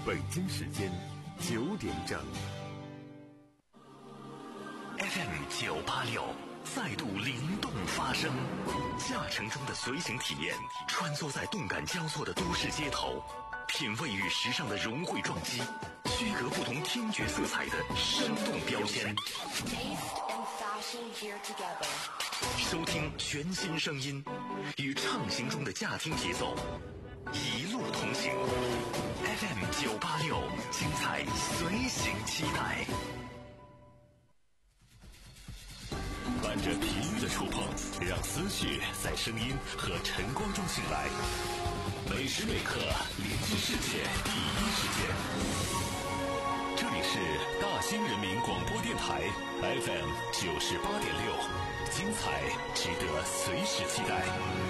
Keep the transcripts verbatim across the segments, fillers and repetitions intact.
北京时间九点整。F M 九八六再度灵动发声，驾乘中的随行体验，穿梭在动感交错的都市街头，品味与时尚的融汇撞击，区隔不同听觉色彩的生动标签。收听全新声音，与畅行中的驾听节奏，一路同行。F M 九八六，精彩随行期待。伴着频率的触碰，让思绪在声音和晨光中醒来。每时每刻联系世界第一时间。这里是大兴人民广播电台 F M 九十八点六，精彩值得随时期待。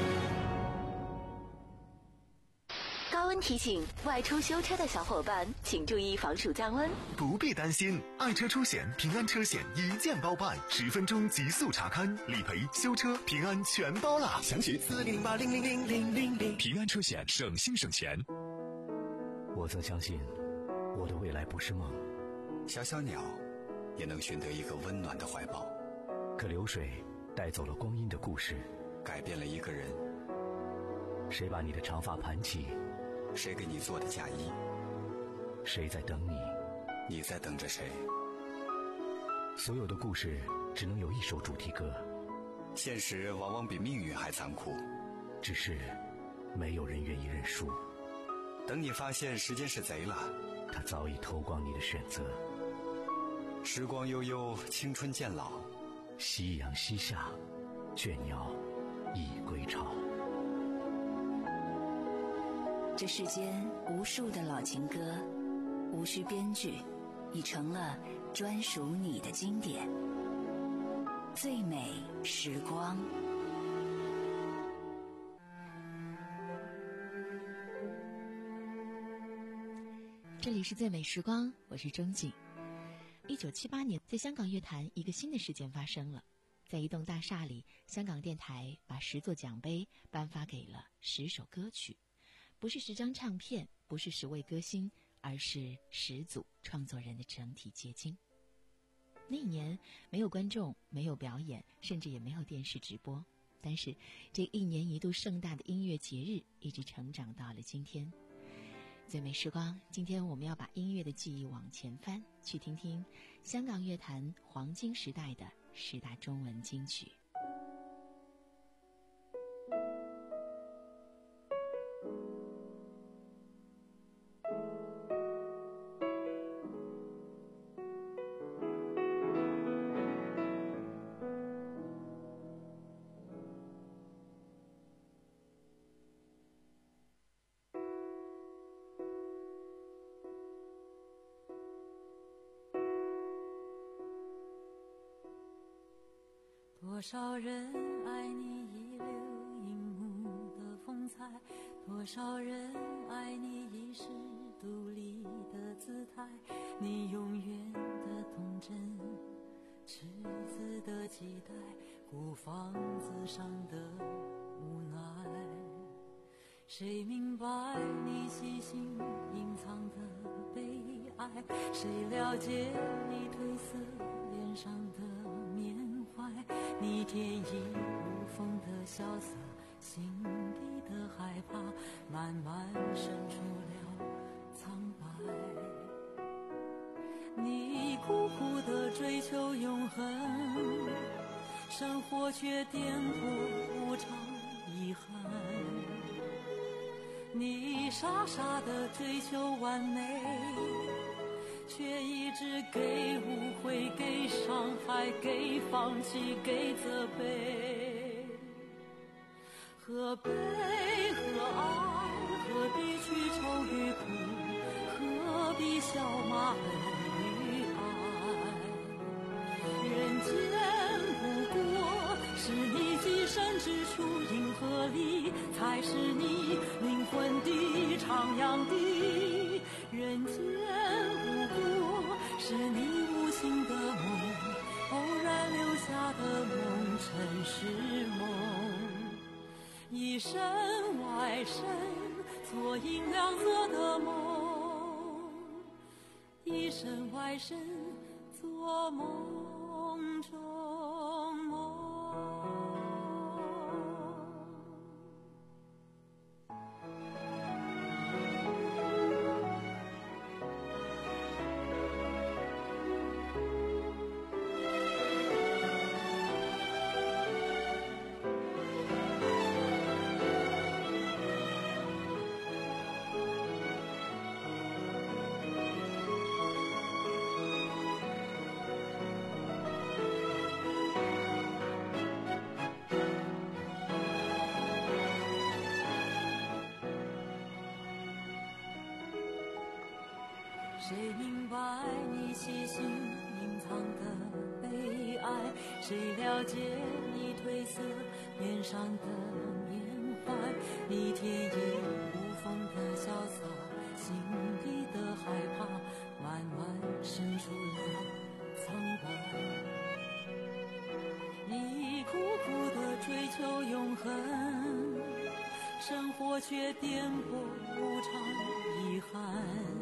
高温提醒，外出修车的小伙伴请注意防暑降温。 不必担心，爱车出险平安车险一键包办，十分钟极速查勘、理赔、修车、平安全包啦！详询四零零八零零零零零零。平安车险，省心省钱。 我曾相信，我的未来不是梦。 小小鸟也能寻得一个温暖的怀抱。 可流水带走了光阴的故事， 改变了一个人。 谁把你的长发盘起？ 谁给你做的嫁衣？ 谁在等你？ 你在等着谁？ 所有的故事只能有一首主题歌。 现实往往比命运还残酷， 只是没有人愿意认输。 等你发现时间是贼了， 他早已偷光你的选择。 时光悠悠，青春渐老， 夕阳西下，倦鸟已归巢。 这世间无数的老情歌，无需编剧，已成了专属你的经典。最美时光。 这里是最美时光，我是钟景。一九七八年，在香港乐坛一个新的事件发生了。在一栋大厦里，香港电台把十座奖杯颁发给了十首歌曲，不是十张唱片，不是十位歌星，而是十组创作人的整体结晶。那一年没有观众，没有表演，甚至也没有电视直播，但是这一年一度盛大的音乐节日一直成长到了今天。最美时光，今天我们要把音乐的记忆往前翻，去听听香港乐坛黄金时代的十大中文金曲。 多少人爱你一流荧幕的风采，多少人爱你一时独立的姿态，你永远的童真，赤子的期待，孤芳自赏的无奈。谁明白你细心隐藏的悲哀？谁了解你褪色脸上的缅怀？你天衣无缝的潇洒，心底的害怕慢慢渗出了苍白。你苦苦的追求永恒，生活却颠簸无常遗憾。你傻傻的追求完美，却一直给误会，给伤害，给放弃，给责备。何悲何爱，何必去愁与苦，何必笑骂恨与爱。人间不过是你寄身之处，银河里才是你灵魂的徜徉地。人间不过是你无心的梦，偶然留下的梦，尘世梦。一身外身，错引两色的梦。 外身，做梦中梦。谁明白你细心隐藏的悲哀？谁了解你褪色脸上的缅怀？你天衣无缝的潇洒，心底的害怕慢慢渗出了苍白。你苦苦的追求永恒，生活却颠簸无常遗憾。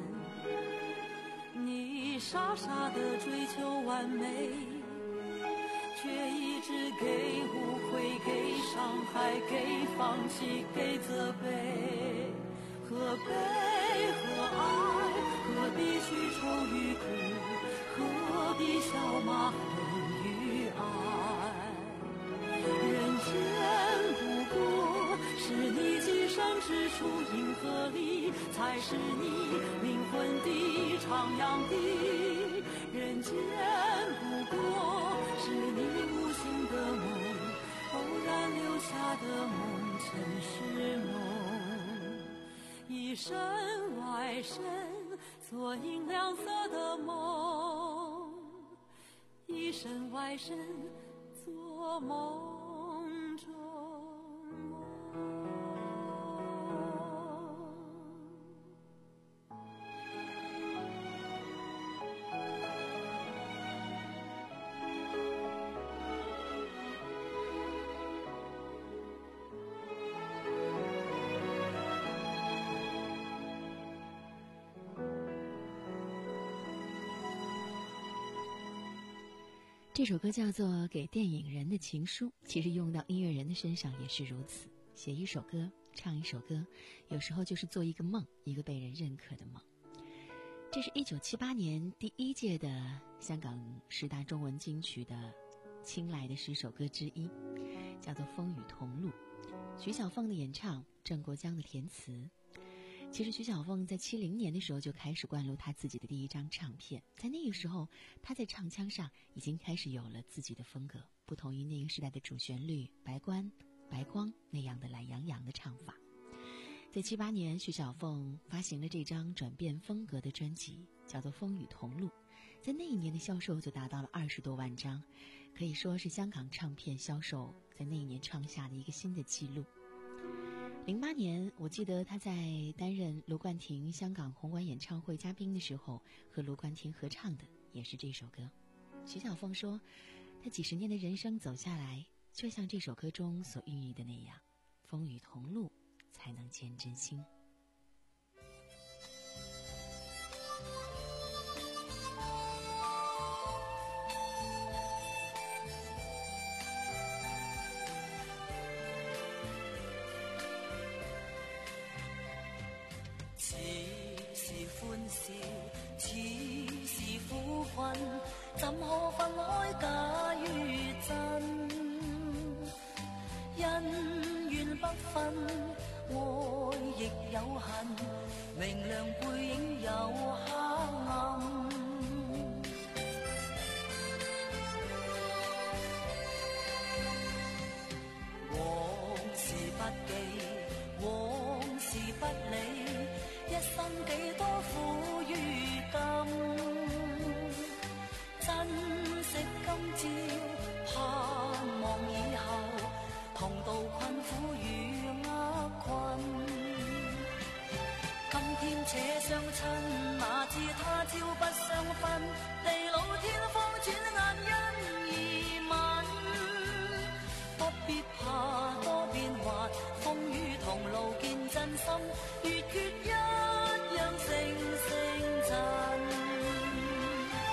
你傻傻地追求完美，却一直给误会，给伤害，给放弃，给责备。何悲何爱，何必去愁与苦，何必笑骂恨与爱。人间不过是你今生之处，银河里才是你灵魂的徜徉地。人间不过是你无心的梦，偶然留下的梦，尘世梦。一身外身做银亮色的梦，一身外身做梦中梦。 这首歌叫做《给电影人的情书》，其实用到音乐人的身上也是如此。写一首歌，唱一首歌，有时候就是做一个梦，一个被人认可的梦。这是一九七八年第一届的香港十大中文金曲的青睐的十首歌之一，叫做《风雨同路》。徐小凤的演唱，郑国江的填词。其实徐小凤在七零年的时候就开始灌录她自己的第一张唱片，在那个时候她在唱腔上已经开始有了自己的风格，不同于那个时代的主旋律白关白光那样的懒洋洋的唱法。在七八年，徐小凤发行了这张转变风格的专辑，叫做《风雨同路》，在那一年的销售就达到了二十多万张，可以说是香港唱片销售在那一年创下的一个新的纪录。零八年，我记得他在担任卢冠廷香港红馆演唱会嘉宾的时候，和卢冠廷合唱的也是这首歌。徐小凤说，他几十年的人生走下来，就像这首歌中所寓意的那样，风雨同路，才能见真心。 似是歡笑，似是苦困，怎可分開假與真？恩怨不分，愛亦有恨，明亮背影有黑暗。往事不記，往事不理，一生幾多苦與甘，珍惜今朝，盼望以後，同渡困苦與厄困。今天且相親，哪知他朝不相分，地老天荒轉眼因而泯。不必怕多變幻，風雨同路見真心，越缺一樣成成真。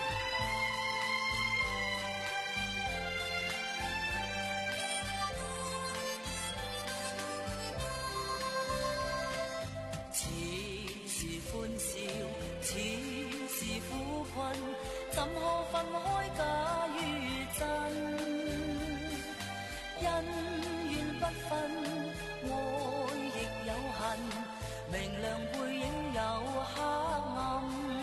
似是苦困，怎可分開假與真？恩怨不分，愛亦有恨，明亮背影有黑暗。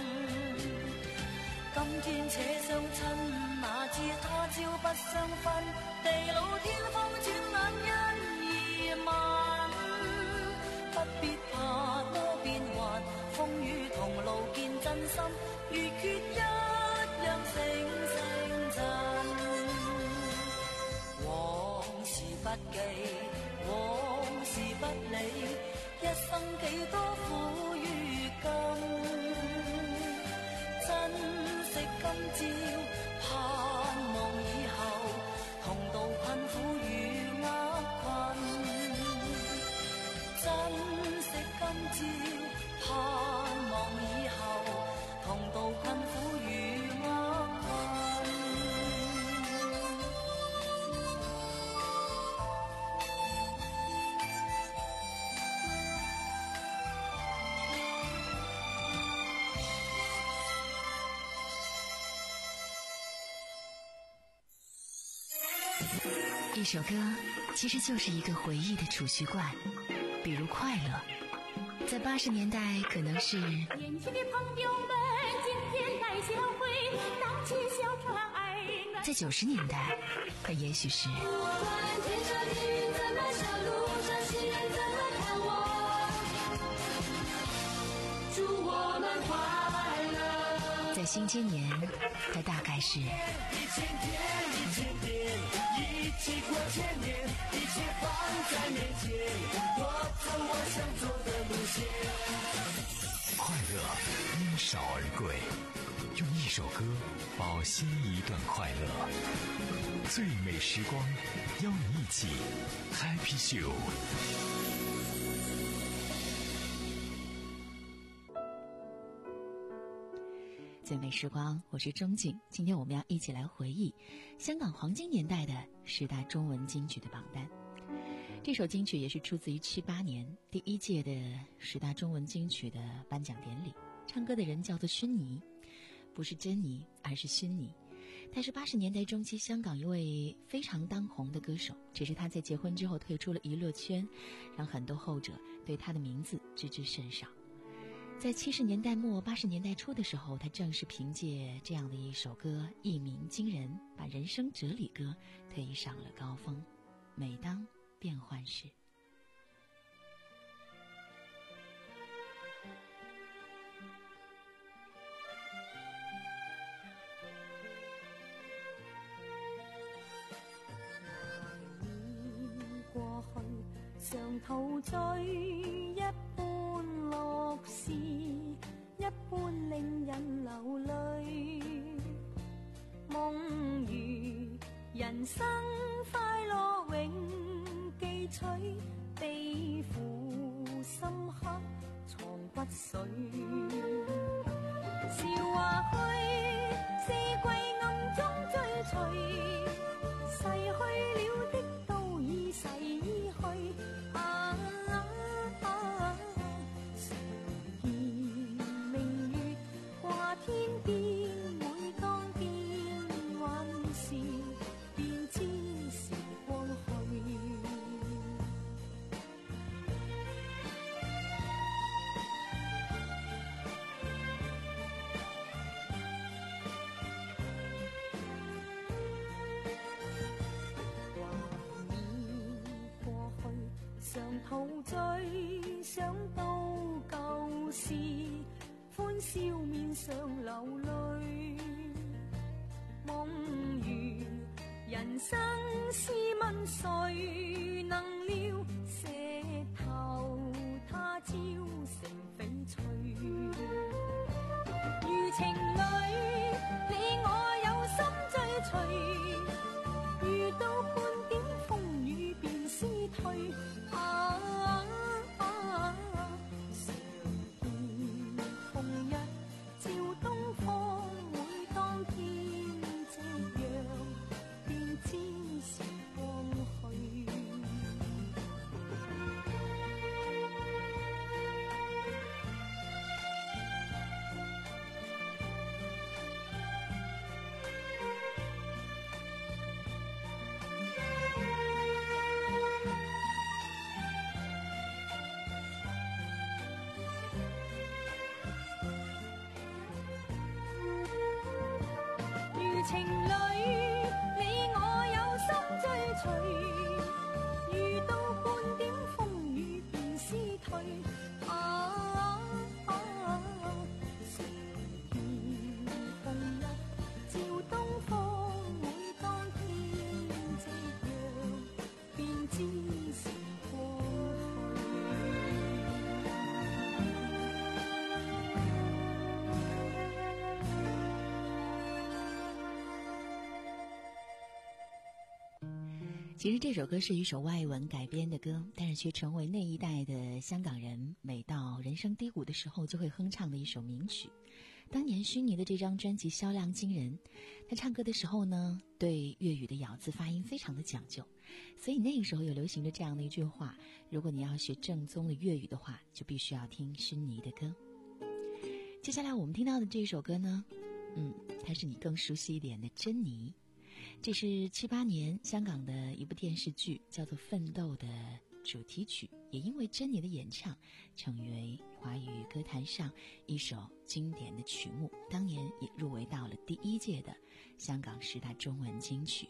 今天且相親，哪知他朝不相分，地老天荒轉眼因而問，不必怕多變幻，風雨同路見真心，如缺一樣成成真。往事不記，往事不理，一生幾多苦與甘，珍惜今朝，盼望以後同渡困苦與厄困。珍惜今朝，盼望以後同渡困苦與厄困。 一首歌其实就是一个回忆的储蓄罐，比如快乐，在八十年代可能是年轻的朋友们今天来相会，荡起小船儿暖。 在九十年代它也许是不管天上的云怎么笑，路上行人怎么看我，祝我们快乐。 在新千年它大概是一千天一千天，一起过千年，一切放在面前，我走我想走的路线。 快乐因少而贵，用一首歌保鲜一段快乐。最美时光，邀你一起 Happy Show。 最美时光，我是钟景。今天我们要一起来回忆香港黄金年代的十大中文金曲的榜单。这首金曲也是出自于七八年第一届的十大中文金曲的颁奖典礼。唱歌的人叫做薰妮，不是珍妮，而是薰妮。他是八十年代中期香港一位非常当红的歌手，只是他在结婚之后退出了娱乐圈，让很多后者对他的名字知之甚少。在七十年代末八十年代初的时候，他正是凭借这样的一首歌一鸣惊人，把人生哲理歌推上了高峰。每当变幻时， 過去常陶醉一般樂事，一般令人流淚。夢如人生快樂永記取，悲苦深刻藏骨髓。笑話去，四季暗中追隨，逝去了的都已逝去。啊啊常見明月掛天邊，每當變幻時，便知時光去。常陶醉，想到舊事，歡笑面上流淚。夢如人生試問誰能料，石頭他朝成翡翠。如情侶，你我有心追隨，遇到半點風雨便思退。啊啊啊常見紅日照東方，每當天夕陽，便知時光去。 情侣，你我有心追隨，遇到半點風雨便思退。啊啊啊時而共日照東方，每當天夕陽，便知時過其实这首歌是一首外文改编的歌，但是却成为那一代的香港人每到人生低谷的时候就会哼唱的一首名曲。当年薰妮的这张专辑销量惊人，她唱歌的时候呢，对粤语的咬字发音非常的讲究，所以那个时候有流行着这样的一句话：如果你要学正宗的粤语的话，就必须要听薰妮的歌。接下来我们听到的这首歌呢，嗯，它是你更熟悉一点的珍妮。这是七八年香港的一部电视剧叫做《奋斗》的主题曲，也因为珍妮的演唱成为华语歌坛上一首经典的曲目，当年也入围到了第一届的香港十大中文金曲。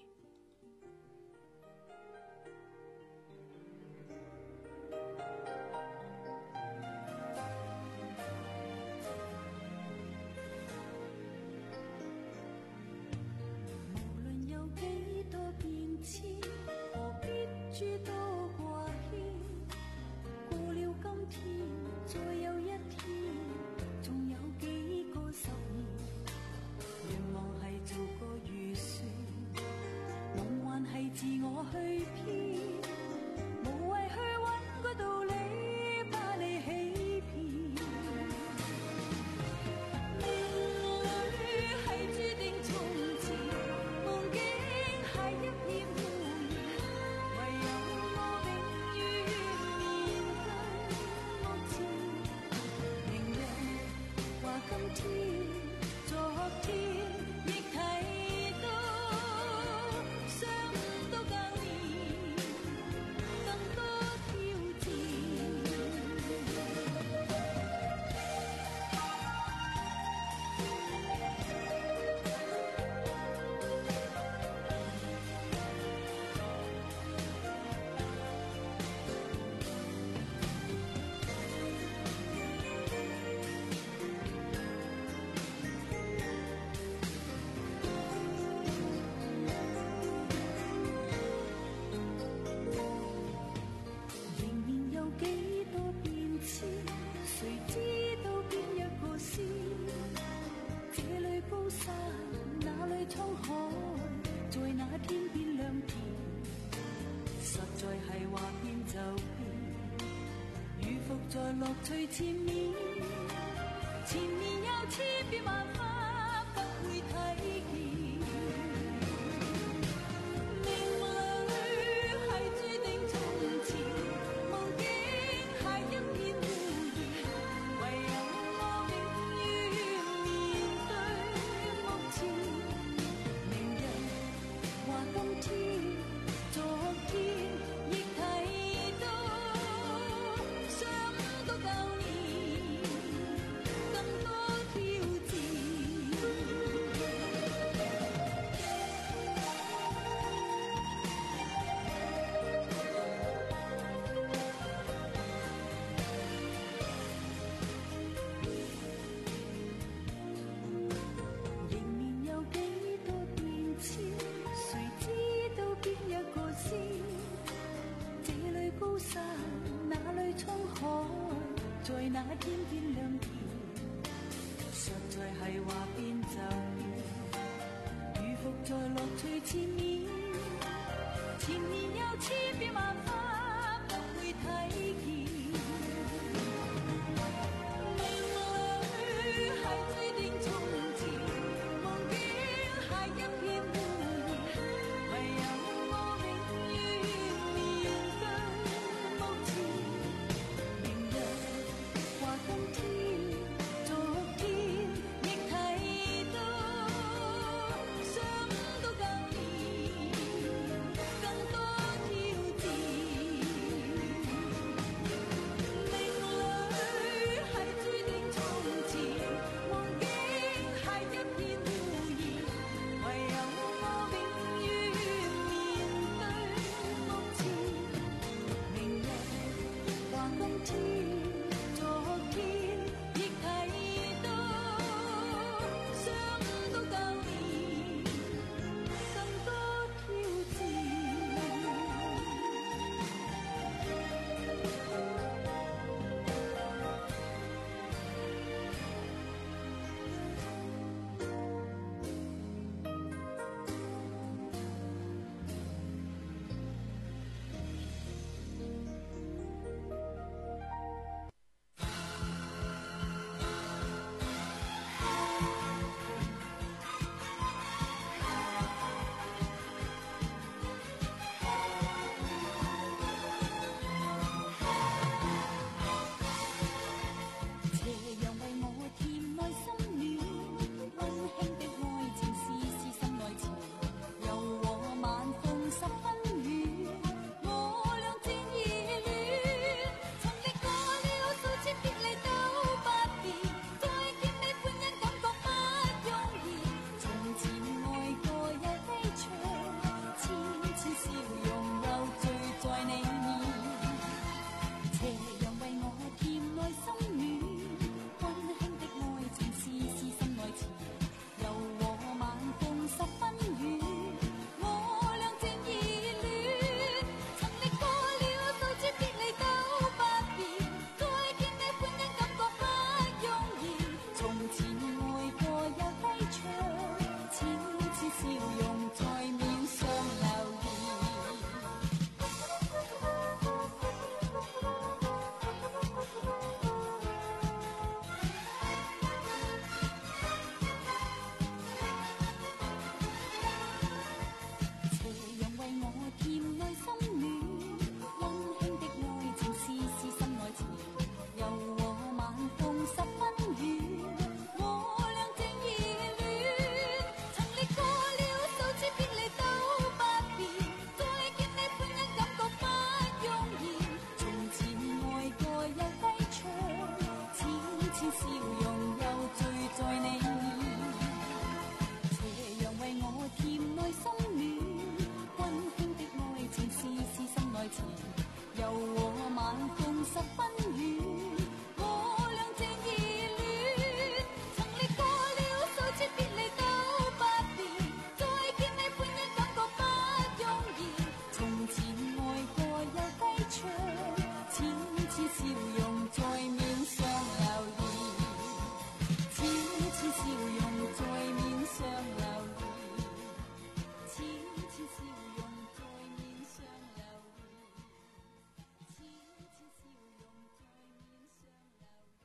在樂趣前面，前面有千變萬化，不會睇見。命裏係注定從前，夢境係一片污染，唯有我永遠面對目前。明日話今天，昨天亦睇到。在那天變亮甜，實在係話變就變，如伏在樂趣前面，前面有千變萬化，不會睇見。命裏係注定從前，夢境係一片污染，唯有我永遠面對目前。今天、昨天亦睇到，想到舊年更多挑戰。 从前爱过又低唱，悄悄笑容在面上流连。斜阳为我甜内心暖，温馨的爱情丝丝心内缠，又和晚风十分远。我俩正热恋，曾历过了数次别离都不变，再见你歡欣感覺不容易。從前愛過又低唱，淺淺笑容又聚在你面。斜陽為我甜內心暖，溫馨的愛情絲絲心內纏，又和晚風十分遠。我倆正熱戀，曾歷過了數次別離都不變，再見你歡欣感覺不容易。從前愛過又低唱，淺淺笑容在面上流連，淺淺笑容在面上流連，淺淺笑容在面上流連，淺淺笑容在面上流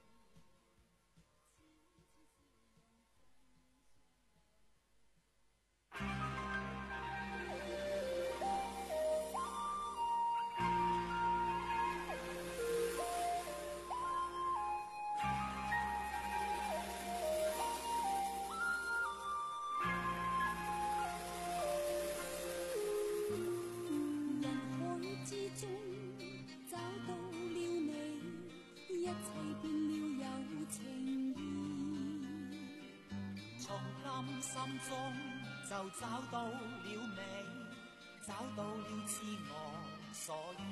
人海之中找到了你，一切變了有情意。 從今心中就找到了你，找到了知我所依。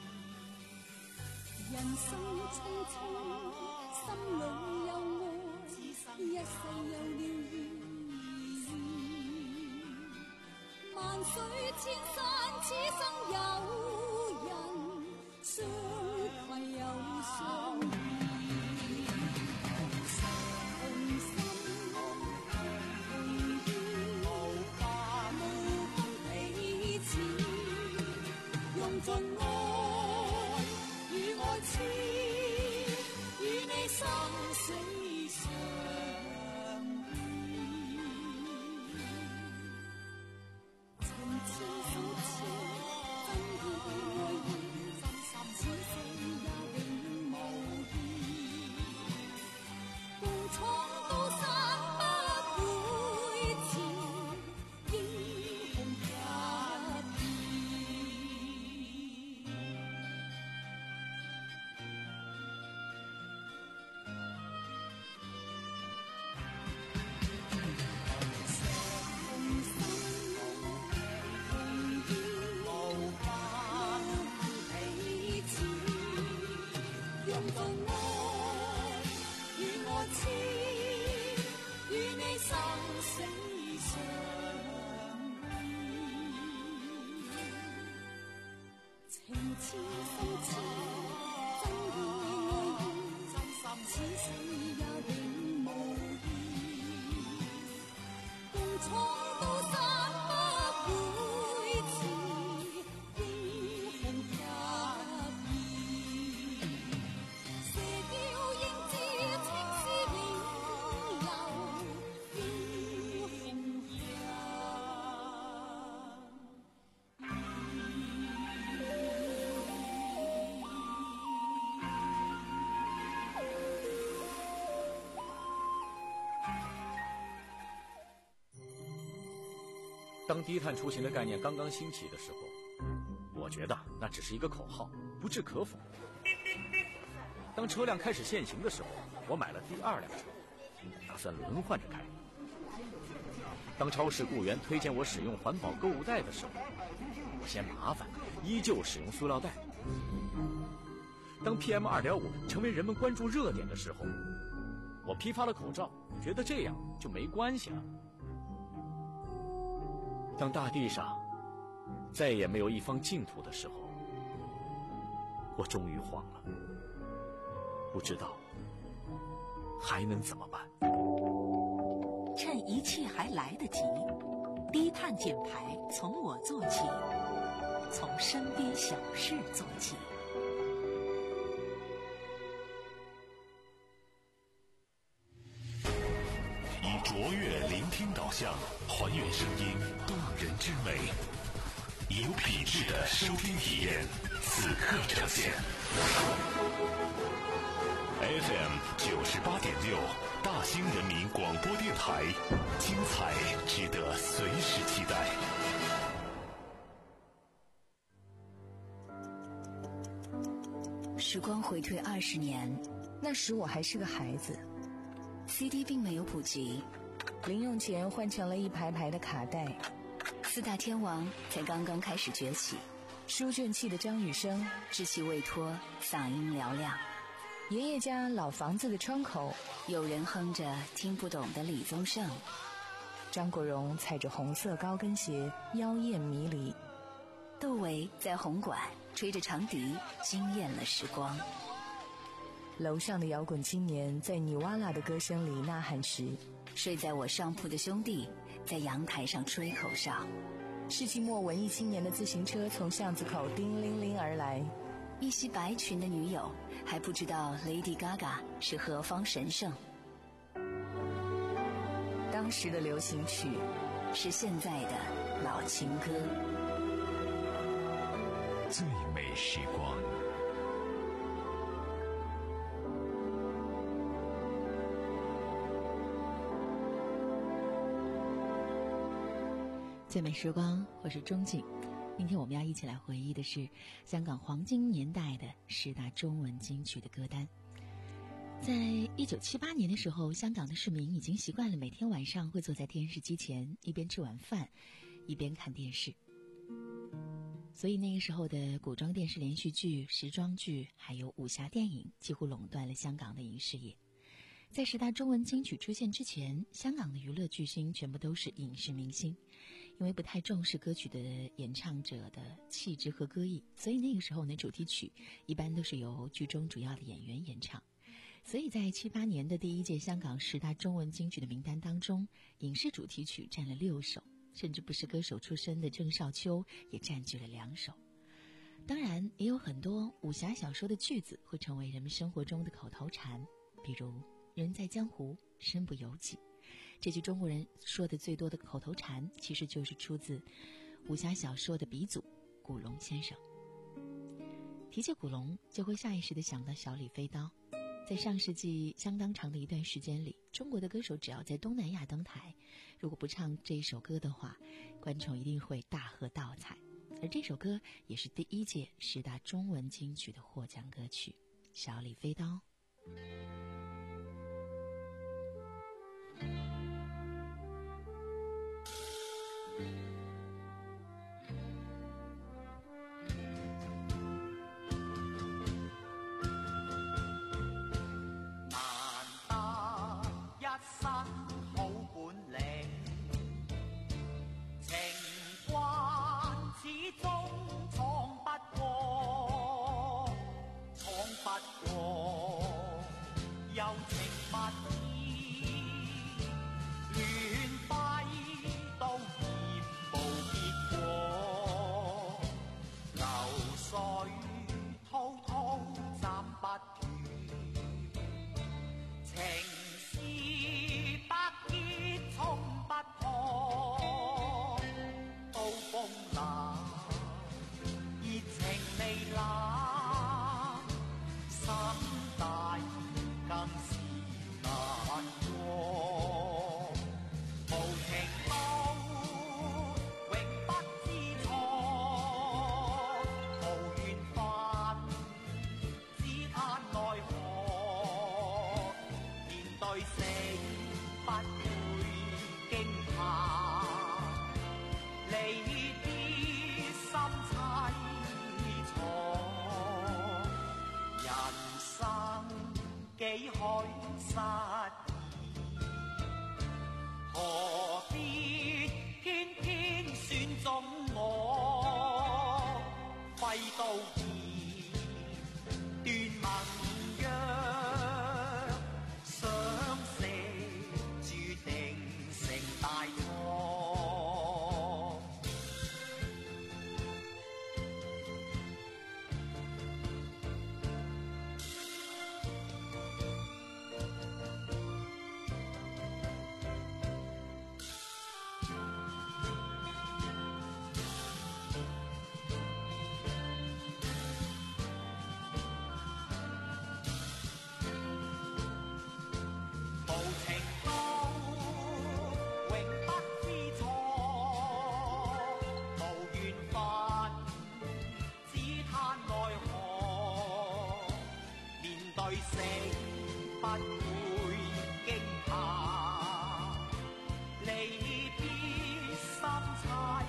人生匆匆，心裏有愛，一世有了意義。萬水千山，此生有人相攜又相依。同心同意，無分彼此，用盡愛與愛痴，與你生死相依。情痴心痴，真意愛意，此世也永無異。共闖高山不會遲，英雄不易。同心同意，無分彼此，用盡愛與愛痴，與你生死相依。情痴心痴，真意愛意，此世也永無異。共闖高山不會遲，英雄不易。射雕英姿，青絲永留，英雄人。 当低碳出行的概念刚刚兴起的时候，我觉得那只是一个口号，不置可否。当车辆开始限行的时候，我买了第二辆车，打算轮换着开。当超市雇员推荐我使用环保购物袋的时候，我嫌麻烦，依旧使用塑料袋。当 P M 二点五 成为人们关注热点的时候，我批发了口罩，觉得这样就没关系了。当大地上再也没有一方净土的时候，我终于慌了，不知道还能怎么办？ 趁一切还来得及，低碳减排从我做起，从身边小事做起。 以卓越聆听导向，还原声音动人之美，有品质的收听体验，此刻呈现。F M 九十八点六，大兴人民广播电台，精彩值得随时期待。 时光回退二十年， 那时我还是个孩子。 C D 并没有普及， 零用钱换成了一排排的卡带。 四大天王才刚刚开始崛起， 书卷气的张雨生稚气未脱，嗓音嘹亮。 爷爷家老房子的窗口， 有人哼着听不懂的李宗盛。 张国荣踩着红色高跟鞋，妖艳迷离。 窦唯在红馆吹着长笛，惊艳了时光。 楼上的摇滚青年在尼瓦拉的歌声里呐喊时， 睡在我上铺的兄弟在阳台上吹口哨。 世纪末文艺青年的自行车从巷子口叮铃铃而来， 一袭白裙的女友还不知道 Lady Gaga 是何方神圣。 当时的流行曲是现在的老情歌。 最美时光， 最美时光，我是钟景。今天我们要一起来回忆的是香港黄金年代的十大中文金曲的歌单。在一九七八年的时候，香港的市民已经习惯了每天晚上会坐在电视机前，一边吃晚饭一边看电视。所以那个时候的古装电视连续剧、时装剧还有武侠电影几乎垄断了香港的影视业。在十大中文金曲出现之前，香港的娱乐巨星全部都是影视明星，因为不太重视歌曲的演唱者的气质和歌艺，所以那个时候呢，主题曲一般都是由剧中主要的演员演唱。所以在七八年的第一届香港十大中文金曲的名单当中，影视主题曲占了六首，甚至不是歌手出身的郑少秋也占据了两首。当然也有很多武侠小说的句子会成为人们生活中的口头禅，比如人在江湖身不由己，这句中国人说的最多的口头禅其实就是出自武侠小说的鼻祖古龙先生。提起古龙，就会下意识地想到小李飞刀。在上世纪相当长的一段时间里，中国的歌手只要在东南亚登台，如果不唱这首歌的话，观众一定会大喝倒彩。而这首歌也是第一届十大中文金曲的获奖歌曲《小李飞刀》。 幾許失意，何必偏偏選中我？揮刀劍斷盟約，相死不會驚怕，離別心凄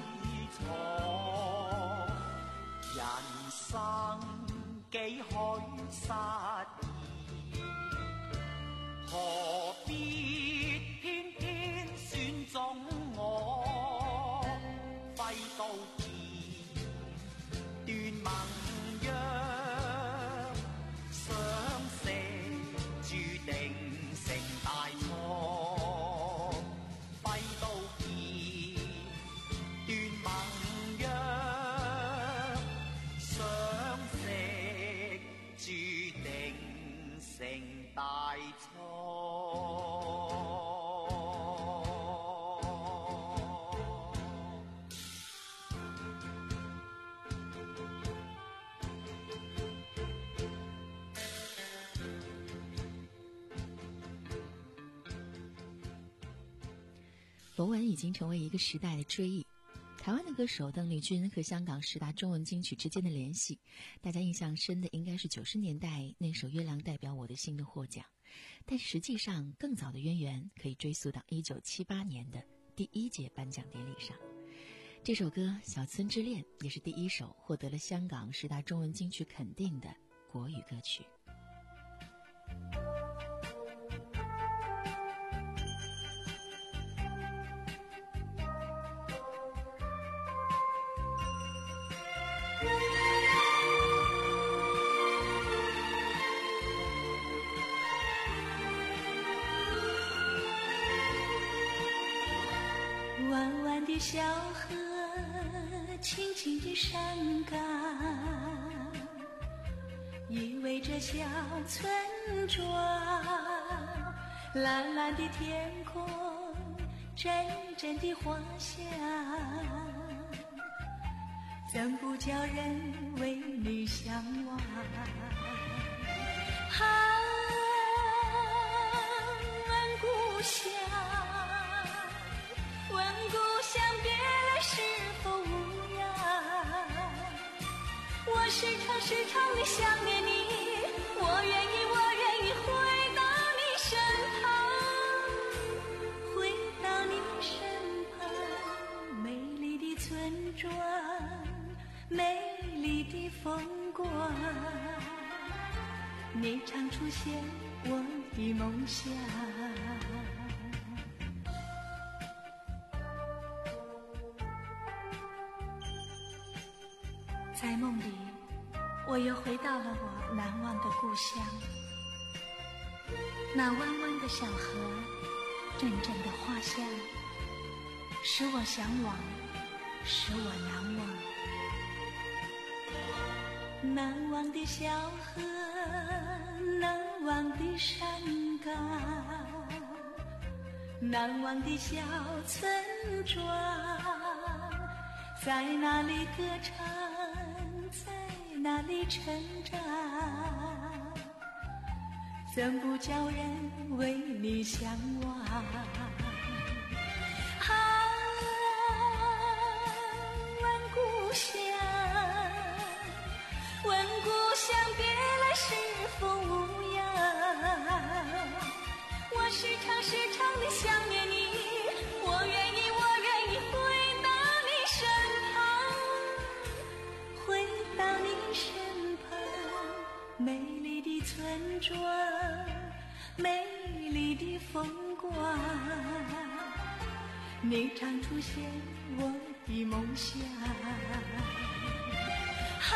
楚，人生幾許失意，何必偏偏選中我，揮刀劍斷盟約，相識注定成大錯，揮刀劍斷盟約，相識注定成大錯。 佛文已经成为一个时代的追忆。台湾的歌手邓丽君和香港十大中文金曲之间的联系，大家印象深的应该是九十年代那首《月亮代表我的心》的获奖，但实际上更早的渊源可以追溯到一九七八年的第一届颁奖典礼上。这首歌《小村之恋》也是第一首获得了香港十大中文金曲肯定的国语歌曲。 弯弯的小河，轻轻的山岗，依偎着小村庄。蓝蓝的天空，阵阵的花香，怎不叫人为你向往？啊，问故乡，问故乡别来是否无恙？我时常时常地想念你，我愿意我愿意回到你身旁，回到你身旁。美丽的村庄，美丽的风光，你常出现我的梦想。在梦里，我又回到了我难忘的故乡。那弯弯的小河，阵阵的花香，使我向往，使我难忘。难忘的小河，难忘的山岗，难忘的小村庄，在哪里歌唱，在哪里成长，怎不叫人为你向往？啊，问故乡，问故乡别来是否无恙？我时常时常地想念你，我愿意我愿意回到你身旁，回到你身旁。美丽的村庄，美丽的风光，你常出现我的梦想。啊，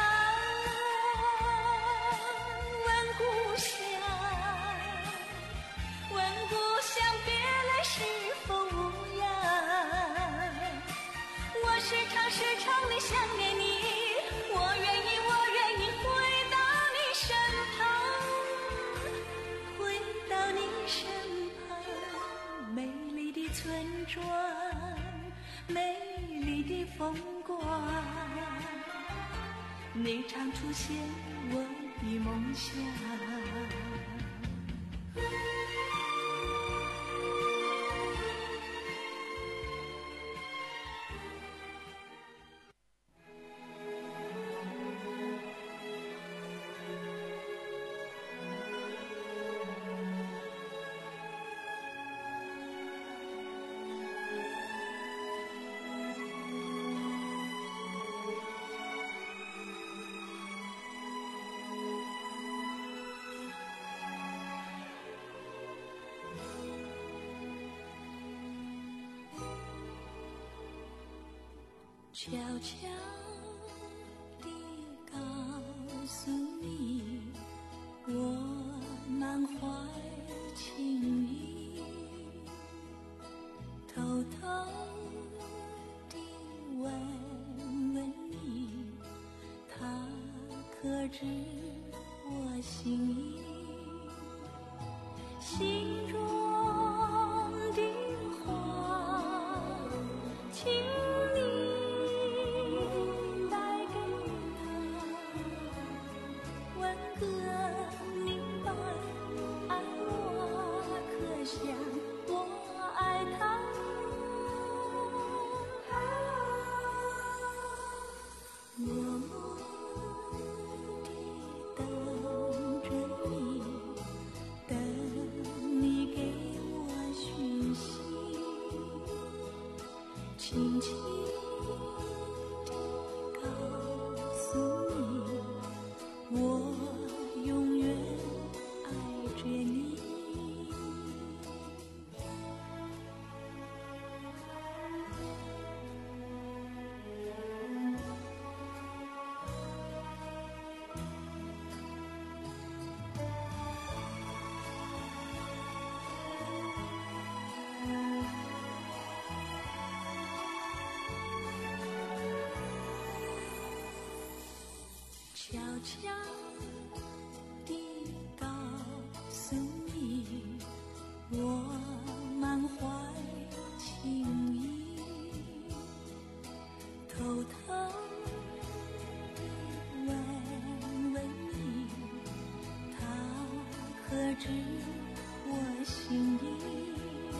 问故乡，问故乡别来是否无恙？我时常时常地想念你，我愿意我愿意回到你身旁，回到你身旁。美丽的村庄，美丽的风光，你常出现我的梦想。 悄悄地告诉你，我满怀情意，偷偷地问问你，他可知我心意？心中的话，请你带给他，问个明白，爱我可像我爱他？默默地等着你，等你给我讯息，轻轻地告诉你，我永远爱着你。悄悄地告诉你，我满怀情意，偷偷地问问你，他可知我心意？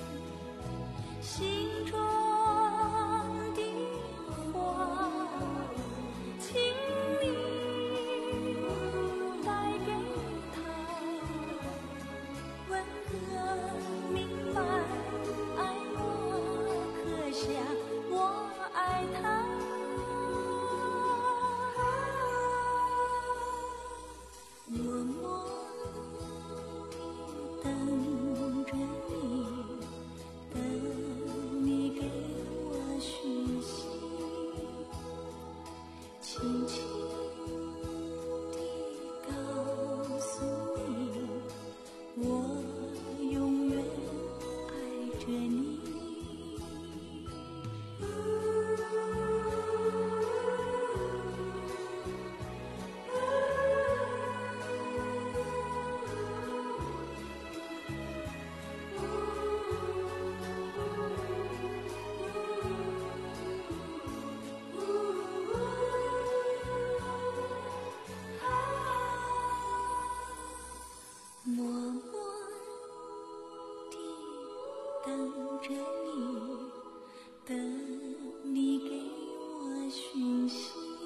心中的话，请你带给他，问个明白，爱我可像我爱他？默默地等着你，等你给我讯息，轻轻地告诉你，我永远爱着你。默默地等着你，等你给我讯息，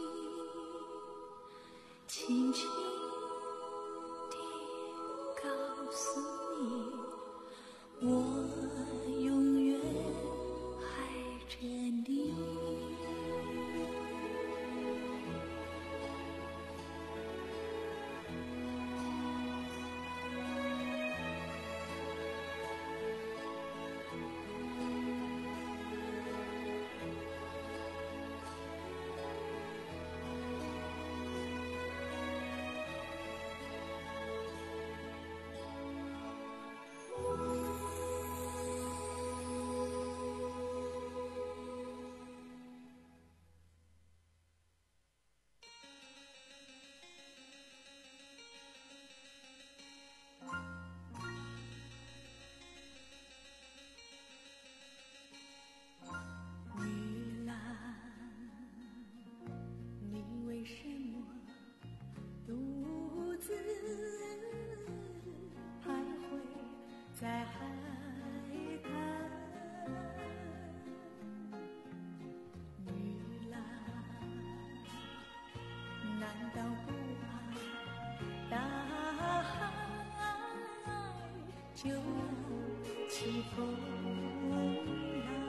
轻轻地告诉你，我永远爱着你。玉兰，你为什么独自徘徊在海滩？玉兰，难道不怕大海就要起风浪？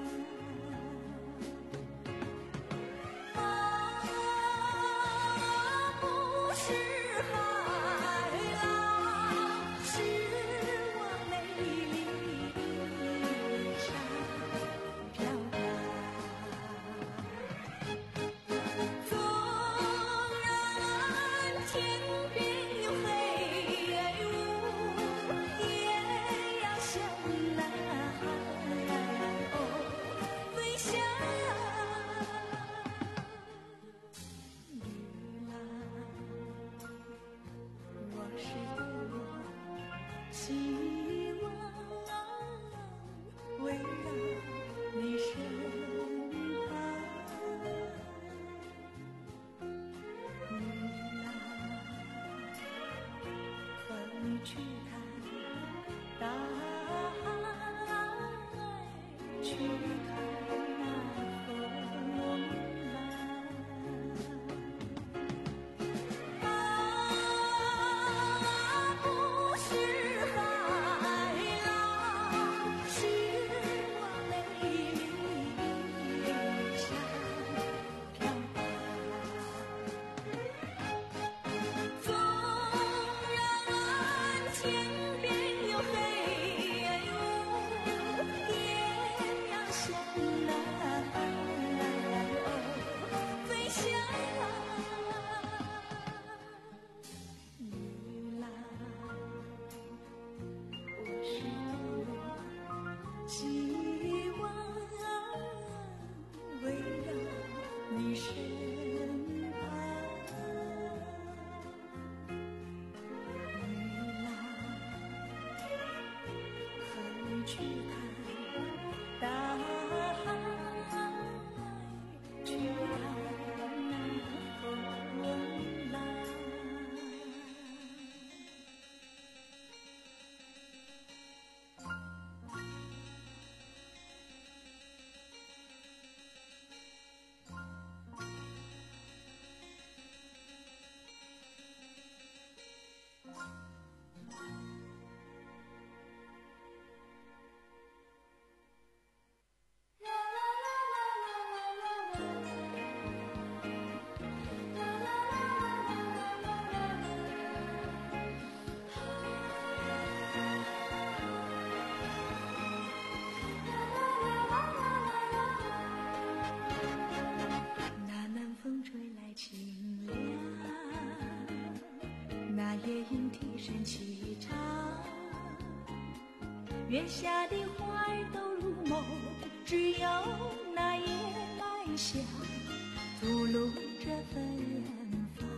月下的花儿都入梦，只有那夜来香吐露着芬芳。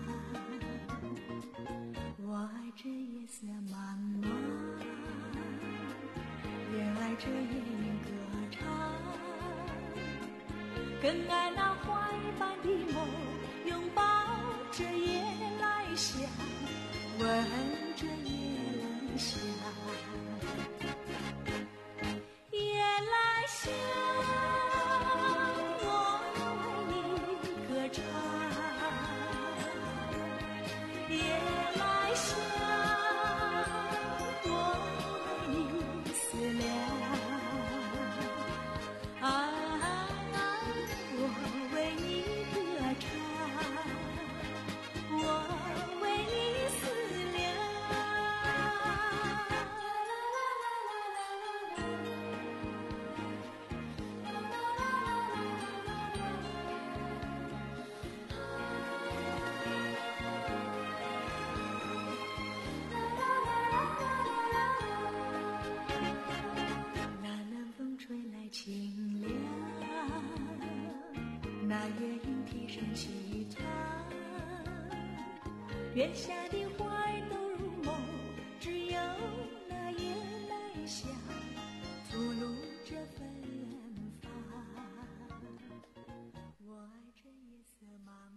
我爱这夜色茫茫，也爱这夜莺歌唱，更爱那花儿般的梦，拥抱着夜来香，闻着夜来香。夜来香，我为你歌唱。夜来香，我为你思量。啊，我为你歌唱，我为你思量。清凉，那月莺啼声细唱，月下的花儿都入梦，只有那夜来香吐露着芬芳。我爱这夜色茫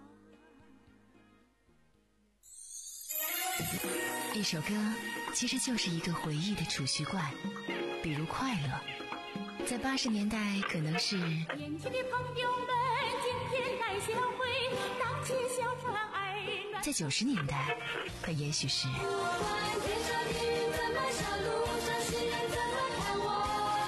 茫。一首歌其实就是一个回忆的储蓄罐，比如快乐。在八十年代可能是年轻的朋友们今天来相会，荡起小船儿暖。 在九十年代可也许是天上的云怎么下路上行人怎么看我，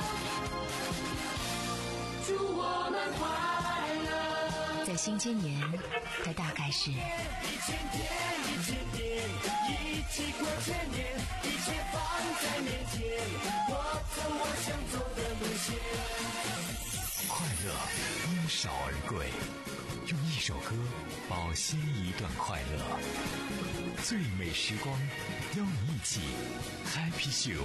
祝我们快乐。 在新千年它大概是一千天一千年，一起过千年，一切放在面前，我走我想走的路线。 快乐因少而贵，用一首歌保鲜一段快乐。最美时光，邀你一起 Happy Show。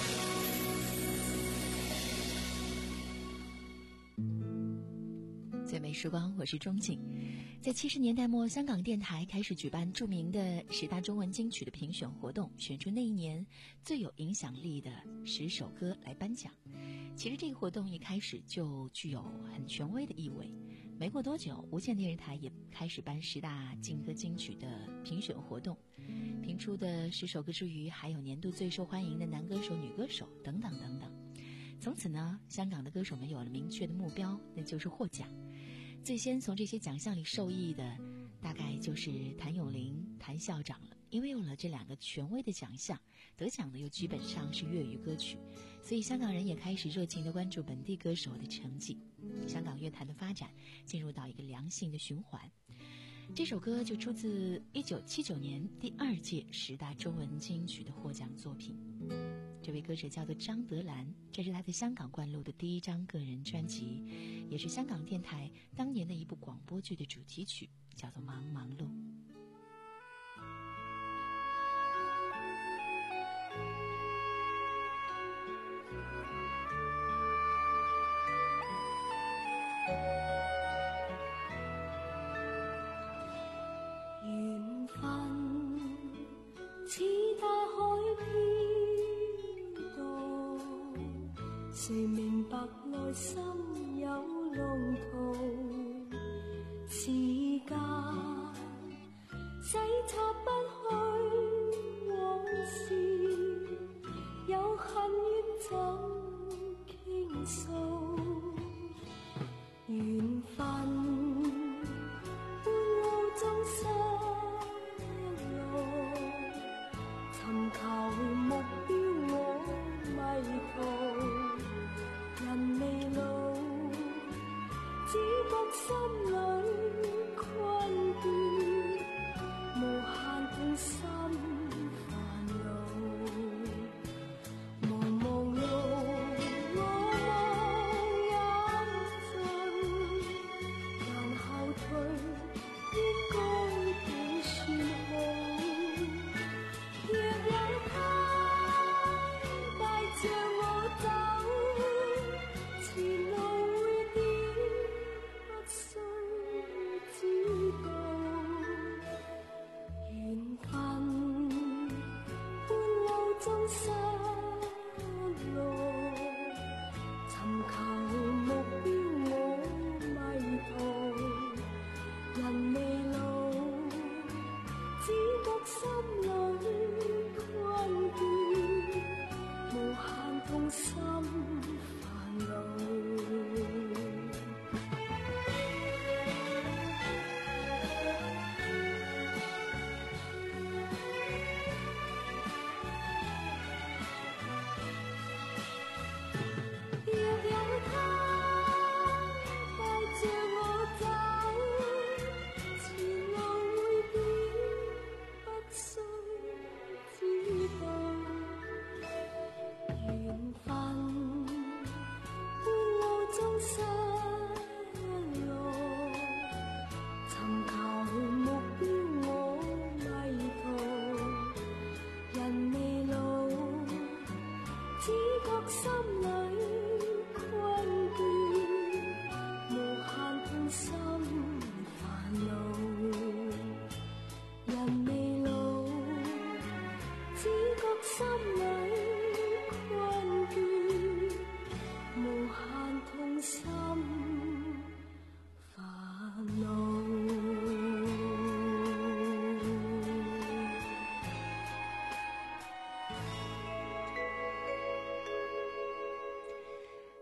最美时光，我是钟景。在七十年代末，香港电台开始举办著名的十大中文金曲的评选活动，选出那一年最有影响力的十首歌来颁奖。其实这个活动一开始就具有很权威的意味。没过多久，无线电视台也开始办十大劲歌金曲的评选活动，评出的十首歌之余，还有年度最受欢迎的男歌手、女歌手等等等等。从此呢，香港的歌手们有了明确的目标，那就是获奖。最先从这些奖项里受益的，大概就是谭咏麟、谭校长了。因为有了这两个权威的奖项，得奖的又基本上是粤语歌曲，所以香港人也开始热情地关注本地歌手的成绩。香港乐坛的发展进入到一个良性的循环。这首歌就出自一九七九年第二届十大中文金曲的获奖作品。这位歌者叫做张德兰，这是他在香港灌录的第一张个人专辑，也是香港电台当年的一部广播剧的主题曲，叫做《忙忙碌》。 缘分似大海飘荡，谁明白內心有龍途？時間洗刷不去往事，有恨怨怎傾訴？緣分半路中失落，尋求目標我迷途，人未老，只覺心裏困倦，無限痛心煩惱。茫茫路我望也盡，但後退應該點算好？若有他帶着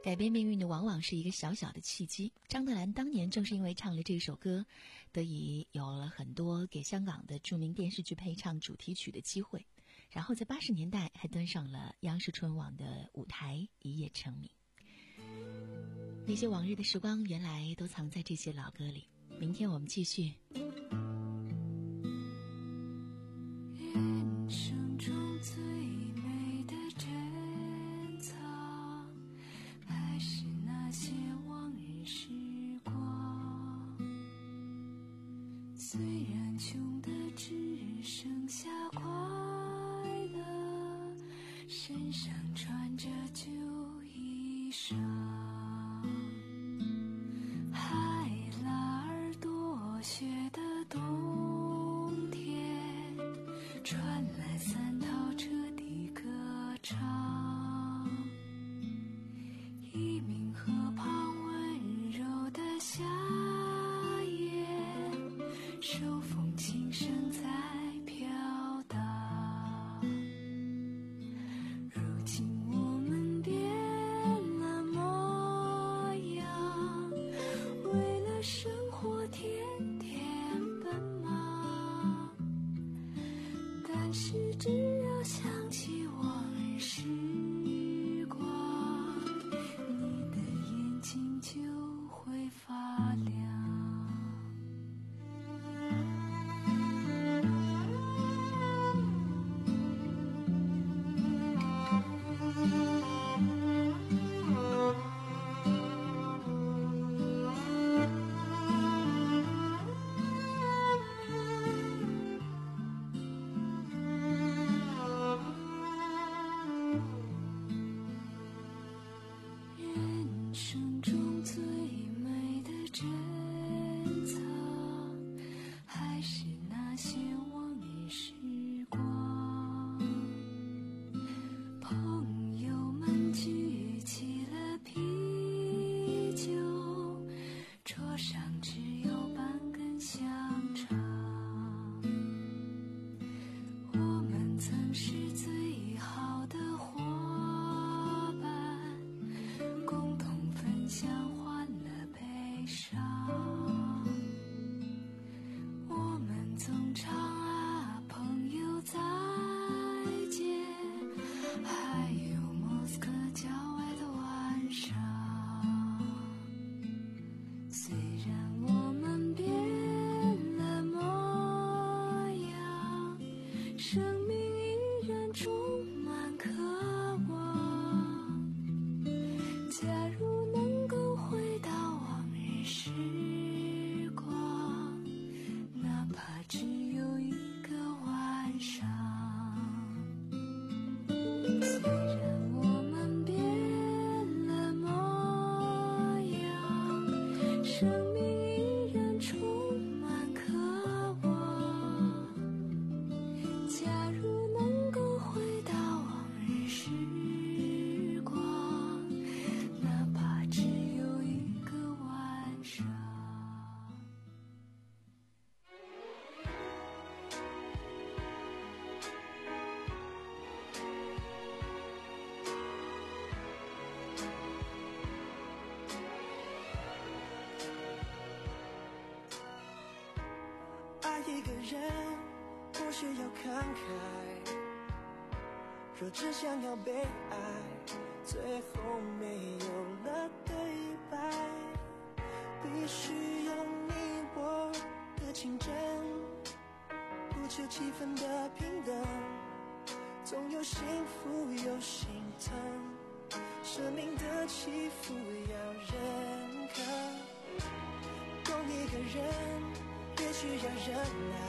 改变命运的往往是一个小小的契机。张德兰当年正是因为唱了这首歌，得以有了很多给香港的著名电视剧配唱主题曲的机会，然后在八十年代还登上了央视春晚的舞台，一夜成名。那些往日的时光，原来都藏在这些老歌里。明天我们继续。 人生中最美的珍藏，还是那些往日时光。虽然穷的只剩下快乐，身上穿着旧衣裳。海拉尔多雪的冬天，传来三套车的歌唱。一名河旁温柔的夏夜，手风琴声在飘荡。如今我们变了模样，为了生活天天奔忙。但是只要想起往日时光，你的眼睛就会发亮。人生中最美的珍藏，还是那些往日时光。朋友们举起了啤酒，桌上只有半根香肠。我们曾是最好的伙伴，共同分享欢乐悲伤。我们总唱啊朋友再见，还有莫斯科郊外的晚上。虽然我们变了模样，生命依然充满渴望。假如能够回到往日时光，哪怕只有一个晚上。虽然我们变了模样，生命依然充满渴望。假如能够回到往日时光，哪怕只有一个晚上。 爱一个人不需要慷慨，若只想要被爱，最后没有了对白。必须有你我的情真，不求气氛的平等，总有幸福有心疼，生命的起伏要认可。懂一个人也需要忍耐，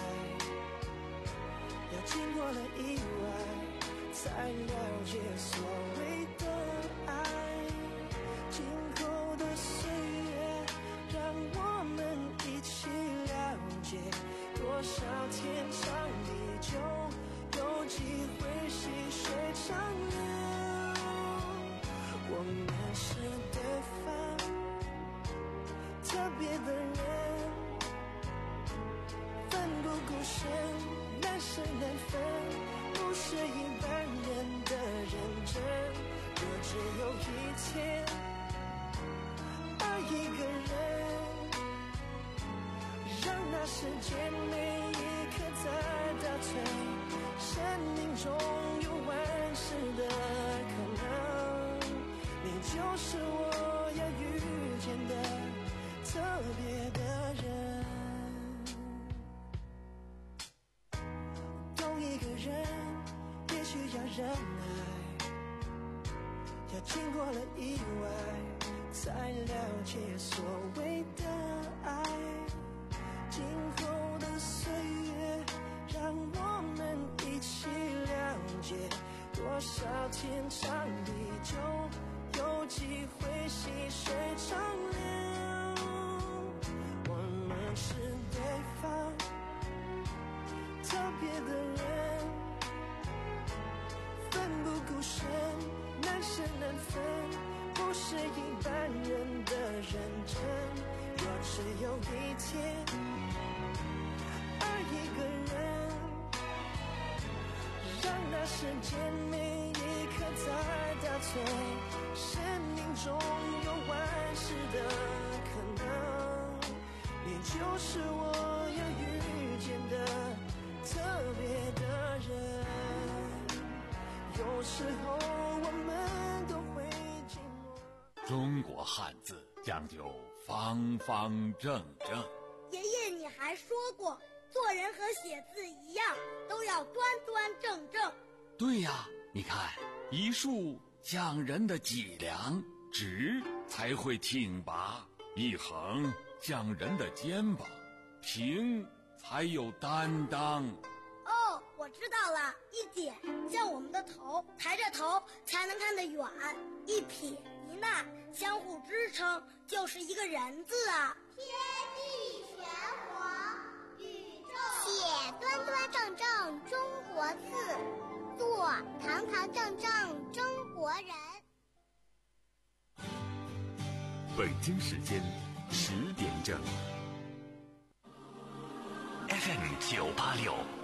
要经过了意外，才了解所谓的爱。今后的岁月，让我们一起了解，多少天长地久，有机会细水长流。我们是对方特别的人，奋不顾身，难舍难分，不是一般人的认真。若只有一天经过了意外，才了解所谓的爱。今后的岁月，让我们一起了解，多少天长地久，有机会细水长流。我们是对方特别的人，奋不顾身，难舍难分，不是一般人的认真。若只有一天爱一个人，让那时间每一刻在倒退，生命中有万事的可能，你就是我要遇见的特别的人。有时候我们都会寂寞。 中国汉字讲究方方正正。 爷爷，你还说过，做人和写字一样，都要端端正正。 对呀，你看，一竖讲人的脊梁，直才会挺拔；一横讲人的肩膀，平才有担当。 哦，我知道了，一点像我们的头，抬着头才能看得远；一撇一捺相互支撑，就是一个人字啊。 天地玄黄，宇宙写端端正正中国字，做堂堂正正中国人。 北京时间十点整。F M 九八六